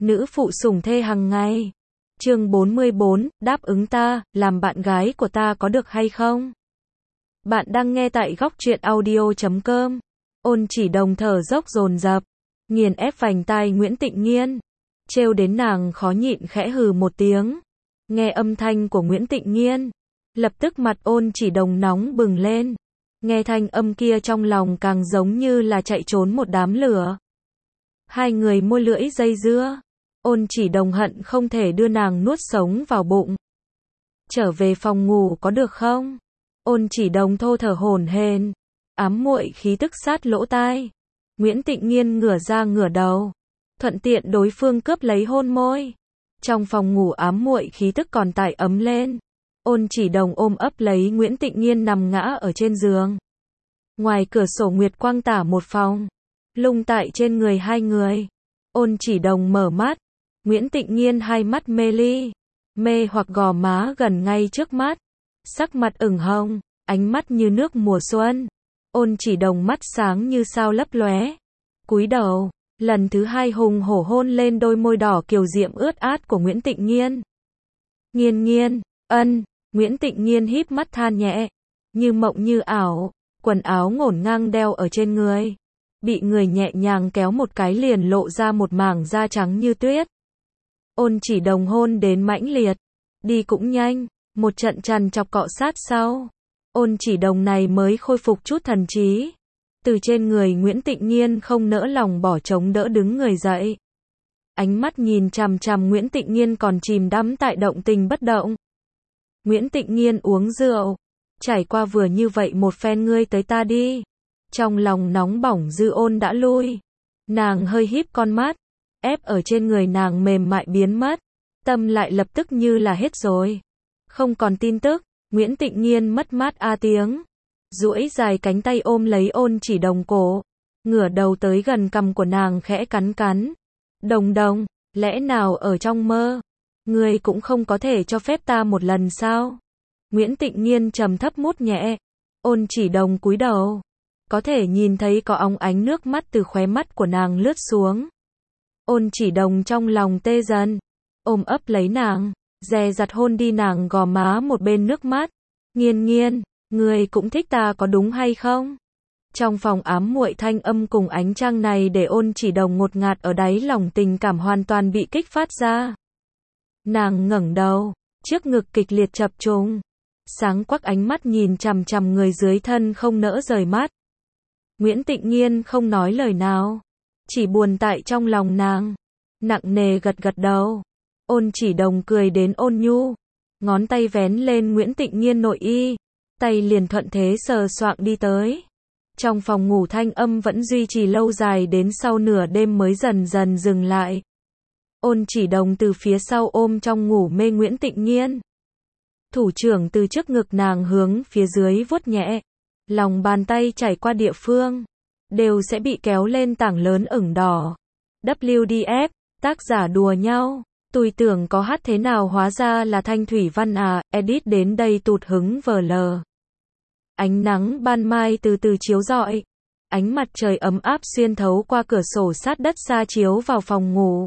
nữ phụ sủng thê hàng ngày. Chương 44, đáp ứng ta, làm bạn gái của ta có được hay không? Bạn đang nghe tại góc truyện audio.com. Ôn Chỉ Đồng thở dốc dồn dập, nghiền ép vành tai Nguyễn Tịnh Nghiên, trêu đến nàng khó nhịn khẽ hừ một tiếng. Nghe âm thanh của Nguyễn Tịnh Nghiên, lập tức mặt Ôn Chỉ Đồng nóng bừng lên. Nghe thanh âm kia trong lòng càng giống như là chạy trốn một đám lửa. Hai người môi lưỡi dây dưa. Ôn Chỉ Đồng hận không thể đưa nàng nuốt sống vào bụng. Trở về phòng ngủ có được không? Ôn Chỉ Đồng thô thở hổn hển, ám muội khí tức sát lỗ tai. Nguyễn Tịnh Nghiên ngửa ra ngửa đầu, thuận tiện đối phương cướp lấy hôn môi. Trong phòng ngủ ám muội khí tức còn tải ấm lên. Ôn Chỉ Đồng ôm ấp lấy Nguyễn Tịnh Nghiên nằm ngã ở trên giường. Ngoài cửa sổ nguyệt quang tả một phòng, lung tại trên người hai người. Ôn Chỉ Đồng mở mắt, Nguyễn Tịnh Nghiên hai mắt mê ly, mê hoặc gò má gần ngay trước mắt, sắc mặt ửng hồng, ánh mắt như nước mùa xuân. Ôn Chỉ Đồng mắt sáng như sao lấp lóe, cúi đầu, lần thứ hai hùng hổ hôn lên đôi môi đỏ kiều diễm ướt át của Nguyễn Tịnh Nghiên. Nghiên Nghiên, ân. Nguyễn Tịnh Nghiên híp mắt than nhẹ, như mộng như ảo, quần áo ngổn ngang đeo ở trên người, bị người nhẹ nhàng kéo một cái liền lộ ra một mảng da trắng như tuyết. Ôn Chỉ Đồng hôn đến mãnh liệt, đi cũng nhanh, một trận trằn trọc cọ sát sau, Ôn Chỉ Đồng này mới khôi phục chút thần trí. Từ trên người Nguyễn Tịnh Nghiên không nỡ lòng bỏ chống đỡ đứng người dậy. Ánh mắt nhìn chằm chằm Nguyễn Tịnh Nghiên còn chìm đắm tại động tình bất động. Nguyễn Tịnh Nghiên uống rượu, trải qua vừa như vậy một phen ngươi tới ta đi. Trong lòng nóng bỏng dư ôn đã lui. Nàng hơi híp con mắt, ép ở trên người nàng mềm mại biến mất. Tâm lại lập tức như là hết rồi. Không còn tin tức, Nguyễn Tịnh Nghiên mất mát a tiếng. Duỗi dài cánh tay ôm lấy Ôn Chỉ Đồng cổ, ngửa đầu tới gần cằm của nàng khẽ cắn cắn. Đồng Đồng, lẽ nào ở trong mơ, ngươi cũng không có thể cho phép ta một lần sao? Nguyễn Tịnh Nghiên trầm thấp mút nhẹ. Ôn Chỉ Đồng cúi đầu, có thể nhìn thấy có óng ánh nước mắt từ khóe mắt của nàng lướt xuống. Ôn Chỉ Đồng trong lòng tê dần, ôm ấp lấy nàng, dè dặt hôn đi nàng gò má một bên nước mắt. Nghiên Nghiên, ngươi cũng thích ta có đúng hay không? Trong phòng ám muội thanh âm cùng ánh trăng này để Ôn Chỉ Đồng ngột ngạt ở đáy lòng tình cảm hoàn toàn bị kích phát ra. Nàng ngẩng đầu, trước ngực kịch liệt chập trùng, sáng quắc ánh mắt nhìn chằm chằm người dưới thân không nỡ rời mắt. Nguyễn Tịnh Nghiên không nói lời nào, chỉ buồn tại trong lòng nàng, nặng nề gật gật đầu. Ôn Chỉ Đồng cười đến ôn nhu, ngón tay vén lên Nguyễn Tịnh Nghiên nội y, tay liền thuận thế sờ soạng đi tới. Trong phòng ngủ thanh âm vẫn duy trì lâu dài đến sau nửa đêm mới dần dần dừng lại. Ôn Chỉ Đồng từ phía sau ôm trong ngủ mê Nguyễn Tịnh Nghiên. Thủ trưởng từ trước ngực nàng hướng phía dưới vuốt nhẹ, lòng bàn tay chảy qua địa phương, đều sẽ bị kéo lên tảng lớn ửng đỏ. WDF, tác giả đùa nhau, tôi tưởng có hát thế nào hóa ra là Thanh Thủy Văn à, edit đến đây tụt hứng vờ lờ. Ánh nắng ban mai từ từ chiếu rọi, ánh mặt trời ấm áp xuyên thấu qua cửa sổ sát đất xa chiếu vào phòng ngủ.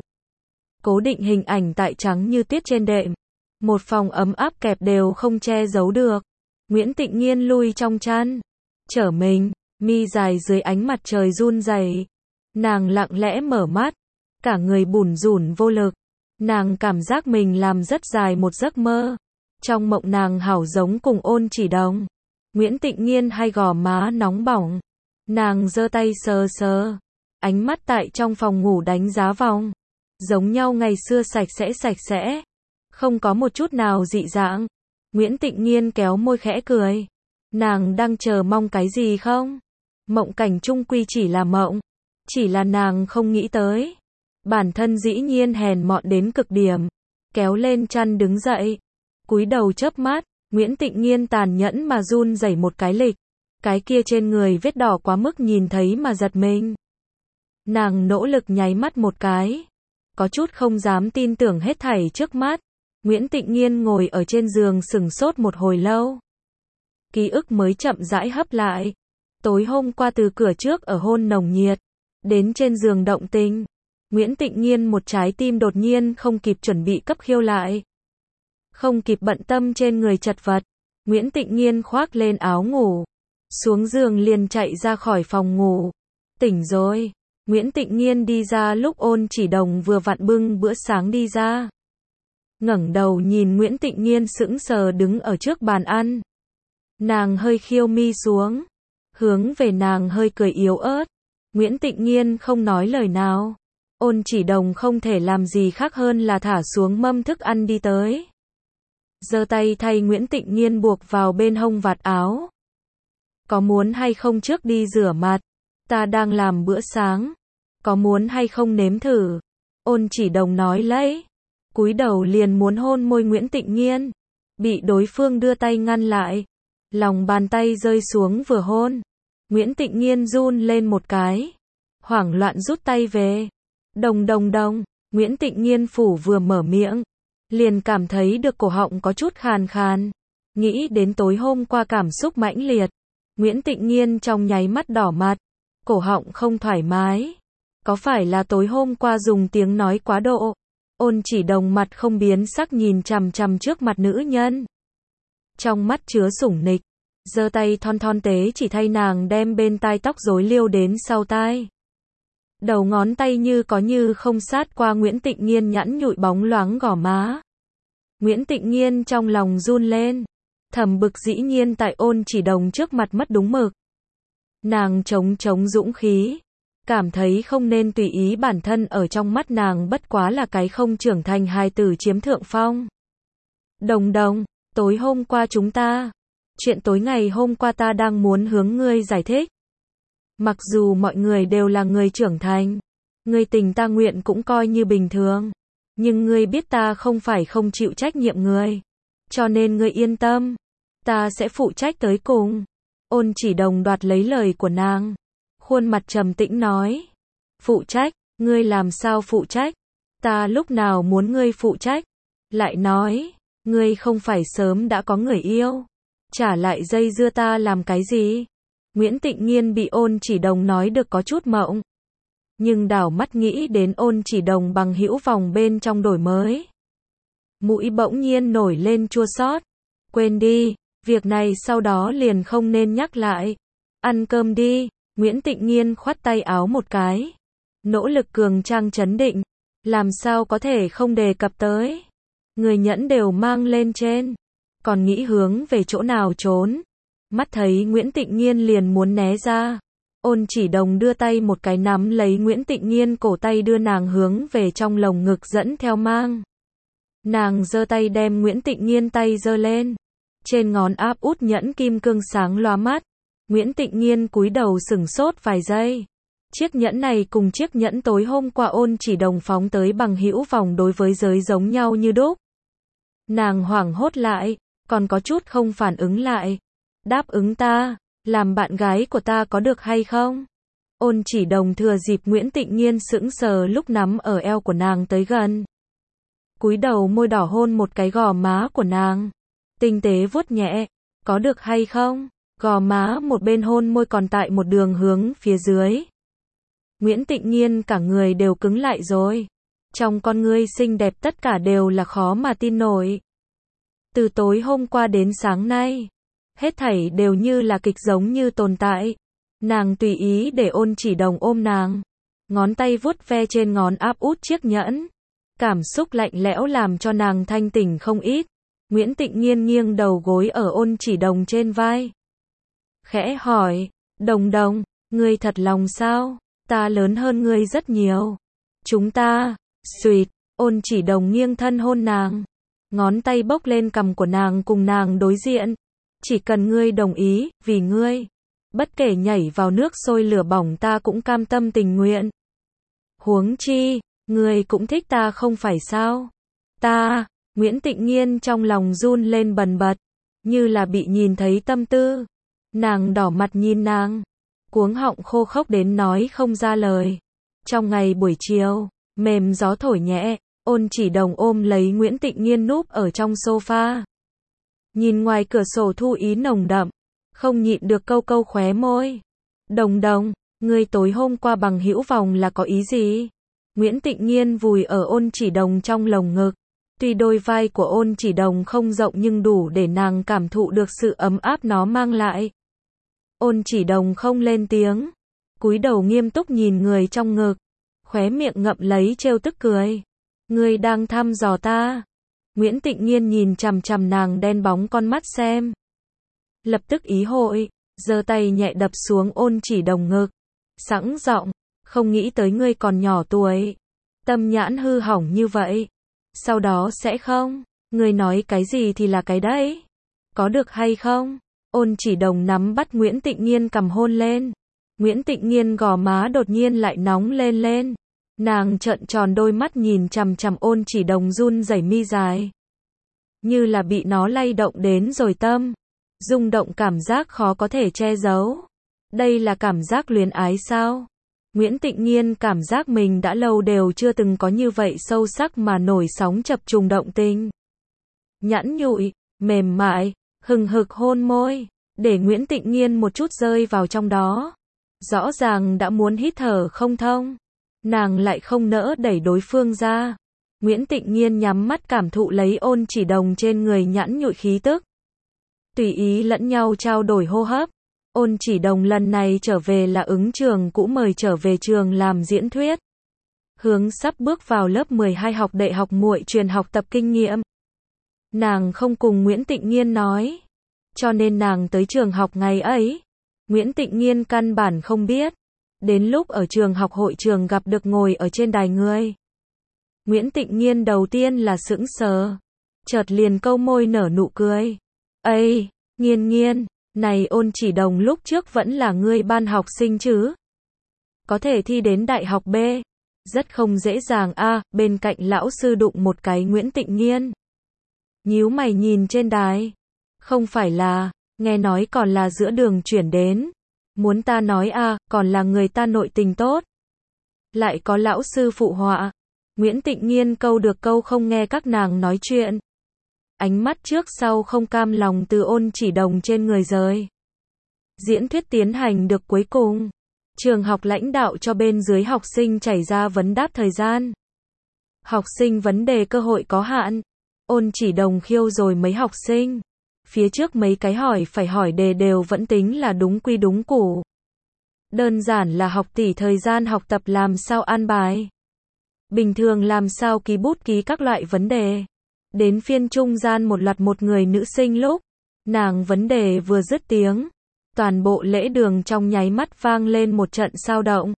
Cố định hình ảnh tại trắng như tuyết trên đệm. Một phòng ấm áp kẹp đều không che giấu được. Nguyễn Tịnh Nghiên lui trong chăn, trở mình, mi dài dưới ánh mặt trời run rẩy. Nàng lặng lẽ mở mắt, cả người bủn rủn vô lực. Nàng cảm giác mình làm rất dài một giấc mơ. Trong mộng nàng hảo giống cùng Ôn Chỉ Đồng. Nguyễn Tịnh Nghiên hai gò má nóng bỏng. Nàng giơ tay sờ sờ, ánh mắt tại trong phòng ngủ đánh giá vòng. Giống nhau ngày xưa sạch sẽ, không có một chút nào dị dạng. Nguyễn Tịnh Nghiên kéo môi khẽ cười. Nàng đang chờ mong cái gì không? Mộng cảnh chung quy chỉ là mộng, chỉ là nàng không nghĩ tới. Bản thân dĩ nhiên hèn mọn đến cực điểm. Kéo lên chăn đứng dậy, cúi đầu chớp mắt, Nguyễn Tịnh Nghiên tàn nhẫn mà run rẩy một cái lịch. Cái kia trên người vết đỏ quá mức nhìn thấy mà giật mình. Nàng nỗ lực nháy mắt một cái, có chút không dám tin tưởng hết thảy trước mắt. Nguyễn Tịnh Nghiên ngồi ở trên giường sững sốt một hồi lâu. Ký ức mới chậm rãi hấp lại. Tối hôm qua từ cửa trước ở hôn nồng nhiệt, đến trên giường động tình, Nguyễn Tịnh Nghiên một trái tim đột nhiên không kịp chuẩn bị cấp khiêu lại. Không kịp bận tâm trên người chật vật, Nguyễn Tịnh Nghiên khoác lên áo ngủ, xuống giường liền chạy ra khỏi phòng ngủ. Tỉnh rồi. Nguyễn Tịnh Nghiên đi ra lúc Ôn Chỉ Đồng vừa vặn bưng bữa sáng đi ra. Ngẩng đầu nhìn Nguyễn Tịnh Nghiên sững sờ đứng ở trước bàn ăn. Nàng hơi khiêu mi xuống, hướng về nàng hơi cười yếu ớt. Nguyễn Tịnh Nghiên không nói lời nào. Ôn Chỉ Đồng không thể làm gì khác hơn là thả xuống mâm thức ăn đi tới. Giơ tay thay Nguyễn Tịnh Nghiên buộc vào bên hông vạt áo. Có muốn hay không trước đi rửa mặt? Ta đang làm bữa sáng. Có muốn hay không nếm thử? Ôn Chỉ Đồng nói lấy. Cúi đầu liền muốn hôn môi Nguyễn Tịnh Nghiên. Bị đối phương đưa tay ngăn lại. Lòng bàn tay rơi xuống vừa hôn. Nguyễn Tịnh Nghiên run lên một cái. Hoảng loạn rút tay về. Đồng đồng đồng. Nguyễn Tịnh Nghiên phủ vừa mở miệng. Liền cảm thấy được cổ họng có chút khàn khàn. Nghĩ đến tối hôm qua cảm xúc mãnh liệt. Nguyễn Tịnh Nghiên trong nháy mắt đỏ mặt. Cổ họng không thoải mái. Có phải là tối hôm qua dùng tiếng nói quá độ? Ôn Chỉ Đồng mặt không biến sắc nhìn chằm chằm trước mặt nữ nhân. Trong mắt chứa sủng nịch. Giơ tay thon thon tế chỉ thay nàng đem bên tai tóc rối liêu đến sau tai. Đầu ngón tay như có như không sát qua Nguyễn Tịnh Nghiên nhẵn nhụi bóng loáng gò má. Nguyễn Tịnh Nghiên trong lòng run lên. Thầm bực dĩ nhiên tại Ôn Chỉ Đồng trước mặt mất đúng mực. Nàng chống dũng khí. Cảm thấy không nên tùy ý bản thân ở trong mắt nàng bất quá là cái không trưởng thành hài tử chiếm thượng phong. Đồng đồng, tối hôm qua chúng ta. Chuyện tối ngày hôm qua ta đang muốn hướng ngươi giải thích. Mặc dù mọi người đều là người trưởng thành. Ngươi tình ta nguyện cũng coi như bình thường. Nhưng ngươi biết ta không phải không chịu trách nhiệm ngươi. Cho nên ngươi yên tâm. Ta sẽ phụ trách tới cùng. Ôn Chỉ Đồng đoạt lấy lời của nàng. Khuôn mặt trầm tĩnh nói. Phụ trách, ngươi làm sao phụ trách? Ta lúc nào muốn ngươi phụ trách? Lại nói, ngươi không phải sớm đã có người yêu. Trả lại dây dưa ta làm cái gì? Nguyễn Tịnh Nghiên bị Ôn Chỉ Đồng nói được có chút mộng. Nhưng đảo mắt nghĩ đến Ôn Chỉ Đồng bằng hữu vòng bên trong đổi mới. Mũi bỗng nhiên nổi lên chua xót. Quên đi, việc này sau đó liền không nên nhắc lại. Ăn cơm đi. Nguyễn Tịnh Nghiên khoát tay áo một cái. Nỗ lực cường trang trấn định. Làm sao có thể không đề cập tới. Người nhẫn đều mang lên trên. Còn nghĩ hướng về chỗ nào trốn. Mắt thấy Nguyễn Tịnh Nghiên liền muốn né ra. Ôn Chỉ Đồng đưa tay một cái nắm lấy Nguyễn Tịnh Nghiên cổ tay đưa nàng hướng về trong lồng ngực dẫn theo mang. Nàng giơ tay đem Nguyễn Tịnh Nghiên tay giơ lên. Trên ngón áp út nhẫn kim cương sáng loa mắt. Nguyễn Tịnh Nghiên cúi đầu sửng sốt vài giây. Chiếc nhẫn này cùng chiếc nhẫn tối hôm qua Ôn Chỉ Đồng phóng tới bằng hữu vòng đối với giới giống nhau như đúc. Nàng hoảng hốt lại, còn có chút không phản ứng lại. Đáp ứng ta, làm bạn gái của ta có được hay không? Ôn Chỉ Đồng thừa dịp Nguyễn Tịnh Nghiên sững sờ lúc nắm ở eo của nàng tới gần. Cúi đầu môi đỏ hôn một cái gò má của nàng. Tinh tế vuốt nhẹ, có được hay không? Gò má một bên hôn môi còn tại một đường hướng phía dưới. Nguyễn Tịnh Nghiên cả người đều cứng lại rồi. Trong con ngươi xinh đẹp tất cả đều là khó mà tin nổi. Từ tối hôm qua đến sáng nay, hết thảy đều như là kịch giống như tồn tại. Nàng tùy ý để Ôn Chỉ Đồng ôm nàng. Ngón tay vuốt ve trên ngón áp út chiếc nhẫn. Cảm xúc lạnh lẽo làm cho nàng thanh tỉnh không ít. Nguyễn Tịnh Nghiên nghiêng đầu gối ở Ôn Chỉ Đồng trên vai. Khẽ hỏi, Đồng đồng, ngươi thật lòng sao? Ta lớn hơn ngươi rất nhiều. Chúng ta, suýt, Ôn Chỉ Đồng nghiêng thân hôn nàng. Ngón tay bốc lên cằm của nàng cùng nàng đối diện. Chỉ cần ngươi đồng ý, vì ngươi. Bất kể nhảy vào nước sôi lửa bỏng ta cũng cam tâm tình nguyện. Huống chi, ngươi cũng thích ta không phải sao? Ta, Nguyễn Tịnh Nghiên trong lòng run lên bần bật. Như là bị nhìn thấy tâm tư. Nàng đỏ mặt nhìn nàng. Cuống họng khô khốc đến nói không ra lời. Trong ngày buổi chiều, mềm gió thổi nhẹ, Ôn Chỉ Đồng ôm lấy Nguyễn Tịnh Nghiên núp ở trong sofa. Nhìn ngoài cửa sổ thu ý nồng đậm, không nhịn được câu câu khóe môi. Đồng đồng, ngươi tối hôm qua bằng hữu vòng là có ý gì? Nguyễn Tịnh Nghiên vùi ở Ôn Chỉ Đồng trong lồng ngực. Tuy đôi vai của Ôn Chỉ Đồng không rộng nhưng đủ để nàng cảm thụ được sự ấm áp nó mang lại. Ôn Chỉ Đồng không lên tiếng, cúi đầu nghiêm túc nhìn người trong ngực, khóe miệng ngậm lấy trêu tức cười. Ngươi đang thăm dò ta? Nguyễn Tịnh Nghiên nhìn chằm chằm nàng đen bóng con mắt xem. Lập tức ý hội, giơ tay nhẹ đập xuống Ôn Chỉ Đồng ngực, sẵn giọng, không nghĩ tới ngươi còn nhỏ tuổi, tâm nhãn hư hỏng như vậy. Sau đó sẽ không, ngươi nói cái gì thì là cái đấy. Có được hay không? Ôn Chỉ Đồng nắm bắt Nguyễn Tịnh Nghiên cầm hôn lên. Nguyễn Tịnh Nghiên gò má đột nhiên lại nóng lên lên. Nàng trợn tròn đôi mắt nhìn chằm chằm Ôn Chỉ Đồng run rẩy mi dài. Như là bị nó lay động đến rồi tâm. Rung động cảm giác khó có thể che giấu. Đây là cảm giác luyến ái sao? Nguyễn Tịnh Nghiên cảm giác mình đã lâu đều chưa từng có như vậy sâu sắc mà nổi sóng chập trùng động tình. Nhẵn nhụi, mềm mại, hừng hực hôn môi, để Nguyễn Tịnh Nghiên một chút rơi vào trong đó. Rõ ràng đã muốn hít thở không thông. Nàng lại không nỡ đẩy đối phương ra. Nguyễn Tịnh Nghiên nhắm mắt cảm thụ lấy Ôn Chỉ Đồng trên người nhẵn nhụi khí tức. Tùy ý lẫn nhau trao đổi hô hấp. Ôn Chỉ Đồng lần này trở về là ứng trường cũ mời trở về trường làm diễn thuyết. Hướng sắp bước vào lớp 12 học đại học muội truyền học tập kinh nghiệm. Nàng không cùng Nguyễn Tịnh Nghiên nói. Cho nên nàng tới trường học ngày ấy. Nguyễn Tịnh Nghiên căn bản không biết. Đến lúc ở trường học hội trường gặp được ngồi ở trên đài người. Nguyễn Tịnh Nghiên đầu tiên là sững sờ. Chợt liền câu môi nở nụ cười. Ây, Nghiên Nghiên. Này Ôn Chỉ Đồng lúc trước vẫn là ngươi ban học sinh chứ? Có thể thi đến đại học B. Rất không dễ dàng a. Bên cạnh lão sư đụng một cái Nguyễn Tịnh Nghiên. Nhíu mày nhìn trên đài. Không phải là, nghe nói còn là giữa đường chuyển đến. Muốn ta nói a, còn là người ta nội tình tốt. Lại có lão sư phụ họa. Nguyễn Tịnh Nghiên câu được câu không nghe các nàng nói chuyện. Ánh mắt trước sau không cam lòng từ Ôn Chỉ Đồng trên người rời. Diễn thuyết tiến hành được cuối cùng. Trường học lãnh đạo cho bên dưới học sinh chảy ra vấn đáp thời gian. Học sinh vấn đề cơ hội có hạn. Ôn Chỉ Đồng khiêu rồi mấy học sinh. Phía trước mấy cái hỏi phải hỏi đề đều vẫn tính là đúng quy đúng củ. Đơn giản là học tỷ thời gian học tập làm sao an bài. Bình thường làm sao ký bút ký các loại vấn đề. Đến phiên trung gian một loạt một người nữ sinh lúc. Nàng vấn đề vừa dứt tiếng. Toàn bộ lễ đường trong nháy mắt vang lên một trận sao động.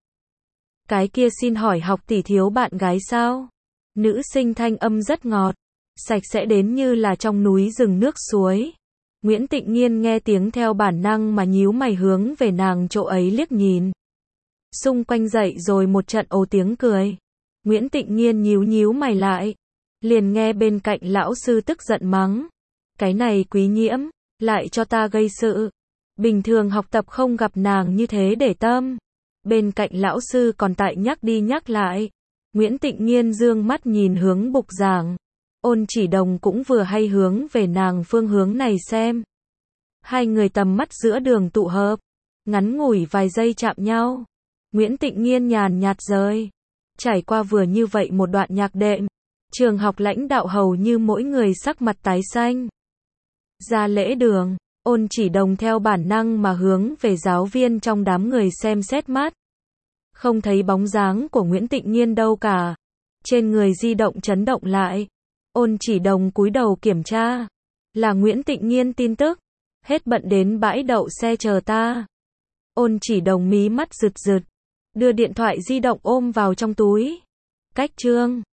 Cái kia xin hỏi học tỷ thiếu bạn gái sao? Nữ sinh thanh âm rất ngọt. Sạch sẽ đến như là trong núi rừng nước suối. Nguyễn Tịnh Nghiên nghe tiếng theo bản năng mà nhíu mày hướng về nàng chỗ ấy liếc nhìn. Xung quanh dậy rồi một trận ồ tiếng cười. Nguyễn Tịnh Nghiên nhíu mày lại. Liền nghe bên cạnh lão sư tức giận mắng. Cái này Quý Nhiễm, lại cho ta gây sự. Bình thường học tập không gặp nàng như thế để tâm. Bên cạnh lão sư còn tại nhắc đi nhắc lại. Nguyễn Tịnh Nghiên dương mắt nhìn hướng bục giảng. Ôn Chỉ Đồng cũng vừa hay hướng về nàng phương hướng này xem. Hai người tầm mắt giữa đường tụ hợp. Ngắn ngủi vài giây chạm nhau. Nguyễn Tịnh Nghiên nhàn nhạt rời. Trải qua vừa như vậy một đoạn nhạc đệm. Trường học lãnh đạo hầu như mỗi người sắc mặt tái xanh. Ra lễ đường, Ôn Chỉ Đồng theo bản năng mà hướng về giáo viên trong đám người xem xét mắt. Không thấy bóng dáng của Nguyễn Tịnh Nghiên đâu cả. Trên người di động chấn động lại. Ôn Chỉ Đồng cúi đầu kiểm tra. Là Nguyễn Tịnh Nghiên tin tức. Hết bận đến bãi đậu xe chờ ta. Ôn Chỉ Đồng mí mắt rực rực. Đưa điện thoại di động ôm vào trong túi. Cách chương